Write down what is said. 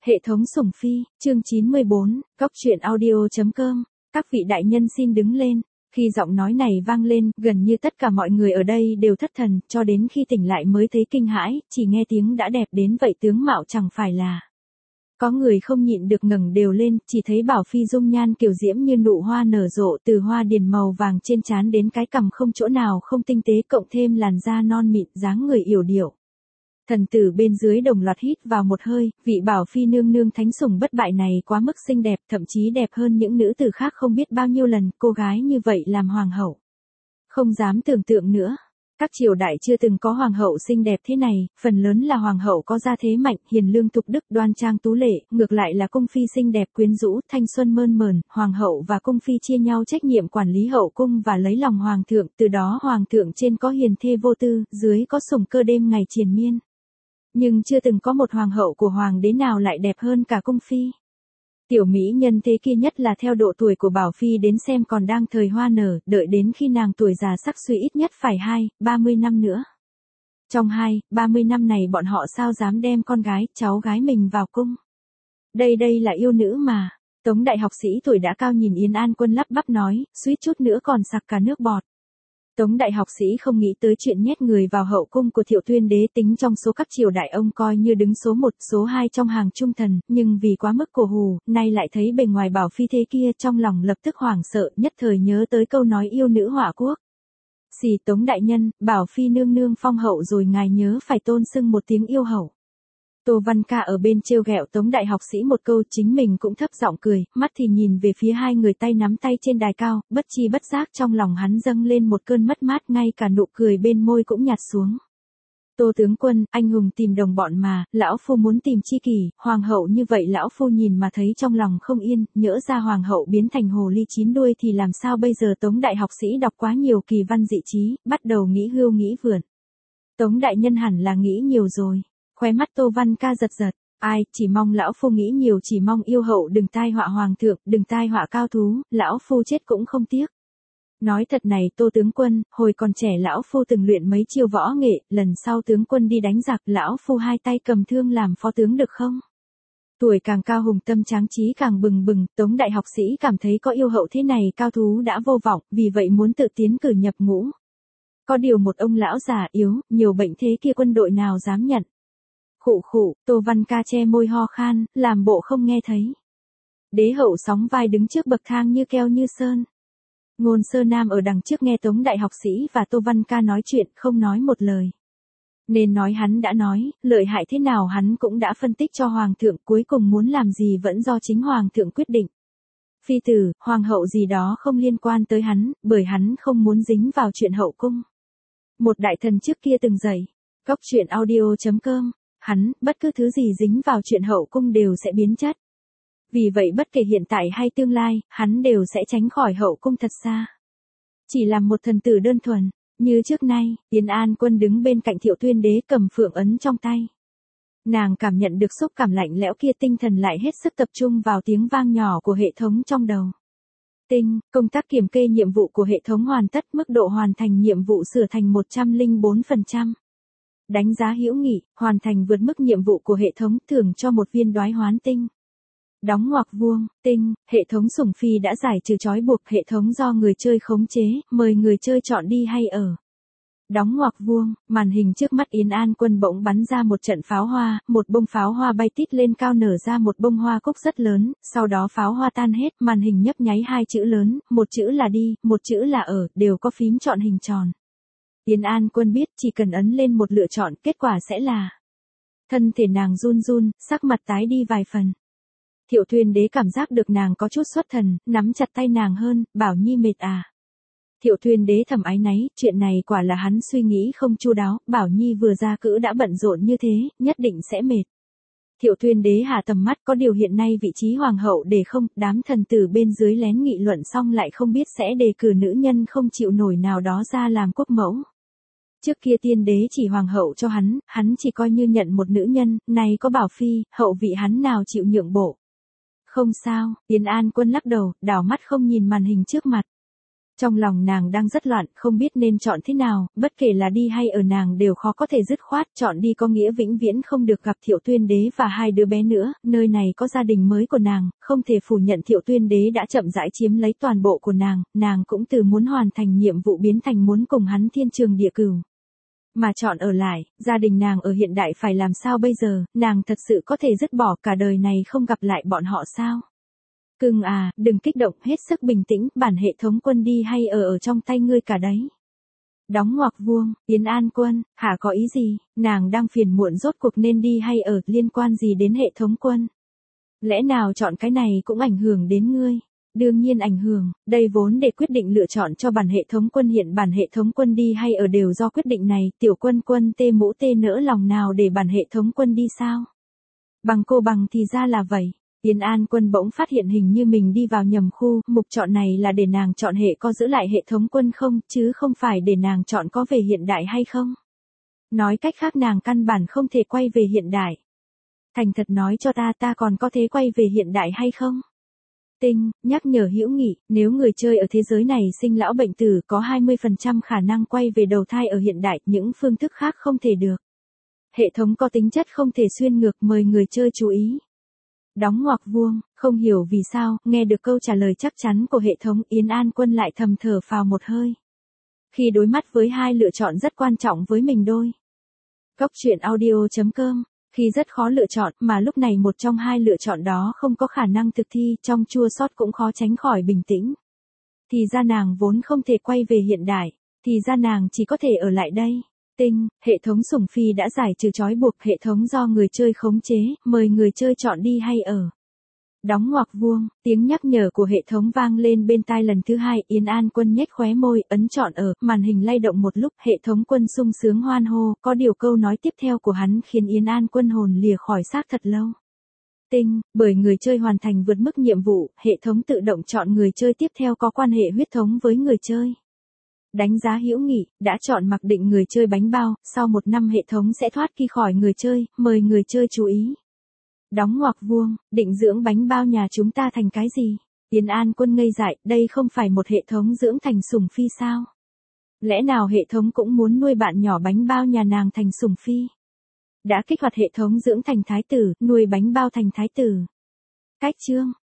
Hệ thống sủng phi, chương 94, Cóc truyện audio.com, các vị đại nhân xin đứng lên. Khi giọng nói này vang lên, gần như tất cả mọi người ở đây đều thất thần, cho đến khi tỉnh lại mới thấy kinh hãi, chỉ nghe tiếng đã đẹp đến vậy tướng mạo chẳng phải là. Có người không nhịn được ngẩng đều lên, chỉ thấy Bảo Phi dung nhan kiều diễm như nụ hoa nở rộ, từ hoa điền màu vàng trên trán đến cái cằm không chỗ nào không tinh tế, cộng thêm làn da non mịn, dáng người yểu điệu. Thần tử bên dưới đồng loạt hít vào một hơi, vị Bảo Phi nương nương thánh sủng bất bại này quá mức xinh đẹp, thậm chí đẹp hơn những nữ tử khác không biết bao nhiêu lần, cô gái như vậy làm hoàng hậu. Không dám tưởng tượng nữa. Các triều đại chưa từng có hoàng hậu xinh đẹp thế này, phần lớn là hoàng hậu có gia thế mạnh, hiền lương thục đức, đoan trang tú lệ, ngược lại là cung phi xinh đẹp quyến rũ, thanh xuân mơn mởn, hoàng hậu và cung phi chia nhau trách nhiệm quản lý hậu cung và lấy lòng hoàng thượng, từ đó hoàng thượng trên có hiền thê vô tư, dưới có sủng cơ đêm ngày triền miên. Nhưng chưa từng có một hoàng hậu của hoàng đế nào lại đẹp hơn cả cung phi. Tiểu mỹ nhân thế kia nhất là theo độ tuổi của Bảo Phi đến xem còn đang thời hoa nở, đợi đến khi nàng tuổi già sắc suy ít nhất phải 20-30 năm nữa. Trong 20-30 năm này bọn họ sao dám đem con gái, cháu gái mình vào cung. Đây là yêu nữ mà. Tống đại học sĩ tuổi đã cao nhìn Yến An Quân lắp bắp nói, suýt chút nữa còn sặc cả nước bọt. Tống đại học sĩ không nghĩ tới chuyện nhét người vào hậu cung của Thiệu Tuyên đế, tính trong số các triều đại ông coi như đứng số 1, số 2 trong hàng trung thần, nhưng vì quá mức cổ hù, nay lại thấy bề ngoài Bảo Phi thế kia, trong lòng lập tức hoảng sợ, nhất thời nhớ tới câu nói yêu nữ hỏa quốc. Xì Tống đại nhân, Bảo Phi nương nương phong hậu rồi, ngài nhớ phải tôn xưng một tiếng yêu hậu. Tô Văn Ca ở bên trêu ghẹo Tống đại học sĩ một câu, chính mình cũng thấp giọng cười, mắt thì nhìn về phía hai người tay nắm tay trên đài cao, bất chi bất giác trong lòng hắn dâng lên một cơn mất mát, ngay cả nụ cười bên môi cũng nhạt xuống. Tô tướng quân, anh hùng tìm đồng bọn mà, lão phu muốn tìm tri kỷ, hoàng hậu như vậy lão phu nhìn mà thấy trong lòng không yên, nhỡ ra hoàng hậu biến thành hồ ly chín đuôi thì làm sao bây giờ. Tống đại học sĩ đọc quá nhiều kỳ văn dị trí, bắt đầu nghĩ hưu nghĩ vượn. Tống đại nhân hẳn là nghĩ nhiều rồi. Khóe mắt Tô Văn Ca giật giật, ai, chỉ mong lão phu nghĩ nhiều, chỉ mong yêu hậu đừng tai họa hoàng thượng, đừng tai họa cao thú, lão phu chết cũng không tiếc. Nói thật này Tô tướng quân, hồi còn trẻ lão phu từng luyện mấy chiêu võ nghệ, lần sau tướng quân đi đánh giặc, lão phu hai tay cầm thương làm phó tướng được không? Tuổi càng cao hùng tâm tráng trí càng bừng bừng, Tống đại học sĩ cảm thấy có yêu hậu thế này cao thú đã vô vọng, vì vậy muốn tự tiến cử nhập ngũ. Có điều một ông lão già yếu, nhiều bệnh thế kia quân đội nào dám nhận. Khụ khụ, Tô Văn Ca che môi ho khan, làm bộ không nghe thấy. Đế hậu sóng vai đứng trước bậc thang như keo như sơn. Ngôn Sơ Nam ở đằng trước nghe Tống đại học sĩ và Tô Văn Ca nói chuyện, không nói một lời. Nên nói hắn đã nói, lợi hại thế nào hắn cũng đã phân tích cho hoàng thượng, cuối cùng muốn làm gì vẫn do chính hoàng thượng quyết định. Phi tử, hoàng hậu gì đó không liên quan tới hắn, bởi hắn không muốn dính vào chuyện hậu cung. Một đại thần trước kia từng dạy, Cóc truyện audio.com. Hắn, bất cứ thứ gì dính vào chuyện hậu cung đều sẽ biến chất. Vì vậy bất kể hiện tại hay tương lai, hắn đều sẽ tránh khỏi hậu cung thật xa. Chỉ làm một thần tử đơn thuần, như trước nay, Yến An Quân đứng bên cạnh Thiệu Tuyên đế cầm phượng ấn trong tay. Nàng cảm nhận được xúc cảm lạnh lẽo kia, tinh thần lại hết sức tập trung vào tiếng vang nhỏ của hệ thống trong đầu. Tinh, công tác kiểm kê nhiệm vụ của hệ thống hoàn tất, mức độ hoàn thành nhiệm vụ sửa thành 104%. Đánh giá hữu nghị, hoàn thành vượt mức nhiệm vụ của hệ thống, thưởng cho một viên đoái hoán tinh. Đóng ngoặc vuông, tinh, hệ thống sủng phi đã giải trừ trói buộc, hệ thống do người chơi khống chế, mời người chơi chọn đi hay ở. Đóng ngoặc vuông, màn hình trước mắt Yến An Quân bỗng bắn ra một trận pháo hoa, một bông pháo hoa bay tít lên cao nở ra một bông hoa cúc rất lớn, sau đó pháo hoa tan hết, màn hình nhấp nháy hai chữ lớn, một chữ là đi, một chữ là ở, đều có phím chọn hình tròn. Yến An Quân biết chỉ cần ấn lên một lựa chọn, kết quả sẽ là. Thân thể nàng run run, sắc mặt tái đi vài phần. Thiệu Tuyên đế cảm giác được nàng có chút xuất thần, nắm chặt tay nàng hơn, bảo Nhi mệt à. Thiệu Tuyên đế thầm áy náy, chuyện này quả là hắn suy nghĩ không chu đáo, Bảo Nhi vừa ra cữ đã bận rộn như thế, nhất định sẽ mệt. Thiệu Tuyên đế hạ tầm mắt, có điều hiện nay vị trí hoàng hậu để không, đám thần tử bên dưới lén nghị luận xong lại không biết sẽ đề cử nữ nhân không chịu nổi nào đó ra làm quốc mẫu. Trước kia tiên đế chỉ hoàng hậu cho hắn chỉ coi như nhận một nữ nhân, nay có Bảo Phi, hậu vị hắn nào chịu nhượng bộ. Không sao, Yến An Quân lắc đầu, đảo mắt không nhìn màn hình trước mặt. Trong lòng nàng đang rất loạn, không biết nên chọn thế nào, bất kể là đi hay ở nàng đều khó có thể dứt khoát, chọn đi có nghĩa vĩnh viễn không được gặp Thiệu Tuyên Đế và hai đứa bé nữa, nơi này có gia đình mới của nàng, không thể phủ nhận Thiệu Tuyên Đế đã chậm rãi chiếm lấy toàn bộ của nàng cũng từ muốn hoàn thành nhiệm vụ biến thành muốn cùng hắn thiên trường địa cửu. Mà chọn ở lại, gia đình nàng ở hiện đại phải làm sao bây giờ, nàng thật sự có thể dứt bỏ cả đời này không gặp lại bọn họ sao? Cưng à, đừng kích động, hết sức bình tĩnh, bản hệ thống quân đi hay ở trong tay ngươi cả đấy. Đóng ngoặc vuông, Yến An Quân, hả có ý gì, nàng đang phiền muộn rốt cuộc nên đi hay ở, liên quan gì đến hệ thống quân? Lẽ nào chọn cái này cũng ảnh hưởng đến ngươi? Đương nhiên ảnh hưởng, đây vốn để quyết định lựa chọn cho bản hệ thống quân hiện bản hệ thống quân đi hay ở đều do quyết định này, tiểu quân quân tê mũ tê nỡ lòng nào để bản hệ thống quân đi sao? Bằng cô bằng thì ra là vậy. Yến An Quân bỗng phát hiện hình như mình đi vào nhầm khu, mục chọn này là để nàng chọn hệ có giữ lại hệ thống quân không, chứ không phải để nàng chọn có về hiện đại hay không. Nói cách khác nàng căn bản không thể quay về hiện đại. Thành thật nói cho ta còn có thể quay về hiện đại hay không? Tinh, nhắc nhở hữu nghị, nếu người chơi ở thế giới này sinh lão bệnh tử có 20% khả năng quay về đầu thai ở hiện đại, những phương thức khác không thể được. Hệ thống có tính chất không thể xuyên ngược, mời người chơi chú ý. Đóng ngoặc vuông, không hiểu vì sao, nghe được câu trả lời chắc chắn của hệ thống, Yến An Quân lại thầm thở phào một hơi. Khi đối mắt với hai lựa chọn rất quan trọng với mình đôi. Góc truyện audio.com, khi rất khó lựa chọn, mà lúc này một trong hai lựa chọn đó không có khả năng thực thi, trong chua xót cũng khó tránh khỏi bình tĩnh. Thì ra nàng vốn không thể quay về hiện đại, thì ra nàng chỉ có thể ở lại đây. Tinh, hệ thống sủng phi đã giải trừ trói buộc, hệ thống do người chơi khống chế, mời người chơi chọn đi hay ở. Đóng ngoặc vuông, tiếng nhắc nhở của hệ thống vang lên bên tai lần thứ hai, Yến An Quân nhếch khóe môi, ấn chọn ở, màn hình lay động một lúc, hệ thống quân sung sướng hoan hô, có điều câu nói tiếp theo của hắn khiến Yến An Quân hồn lìa khỏi xác thật lâu. Tinh, bởi người chơi hoàn thành vượt mức nhiệm vụ, hệ thống tự động chọn người chơi tiếp theo có quan hệ huyết thống với người chơi. Đánh giá hữu nghị, đã chọn mặc định người chơi bánh bao, sau 1 năm hệ thống sẽ thoát khi khỏi người chơi, mời người chơi chú ý. Đóng ngoặc vuông, định dưỡng bánh bao nhà chúng ta thành cái gì? Yến An Quân ngây dại, đây không phải một hệ thống dưỡng thành sủng phi sao? Lẽ nào hệ thống cũng muốn nuôi bạn nhỏ bánh bao nhà nàng thành sủng phi? Đã kích hoạt hệ thống dưỡng thành thái tử, nuôi bánh bao thành thái tử. Cách chương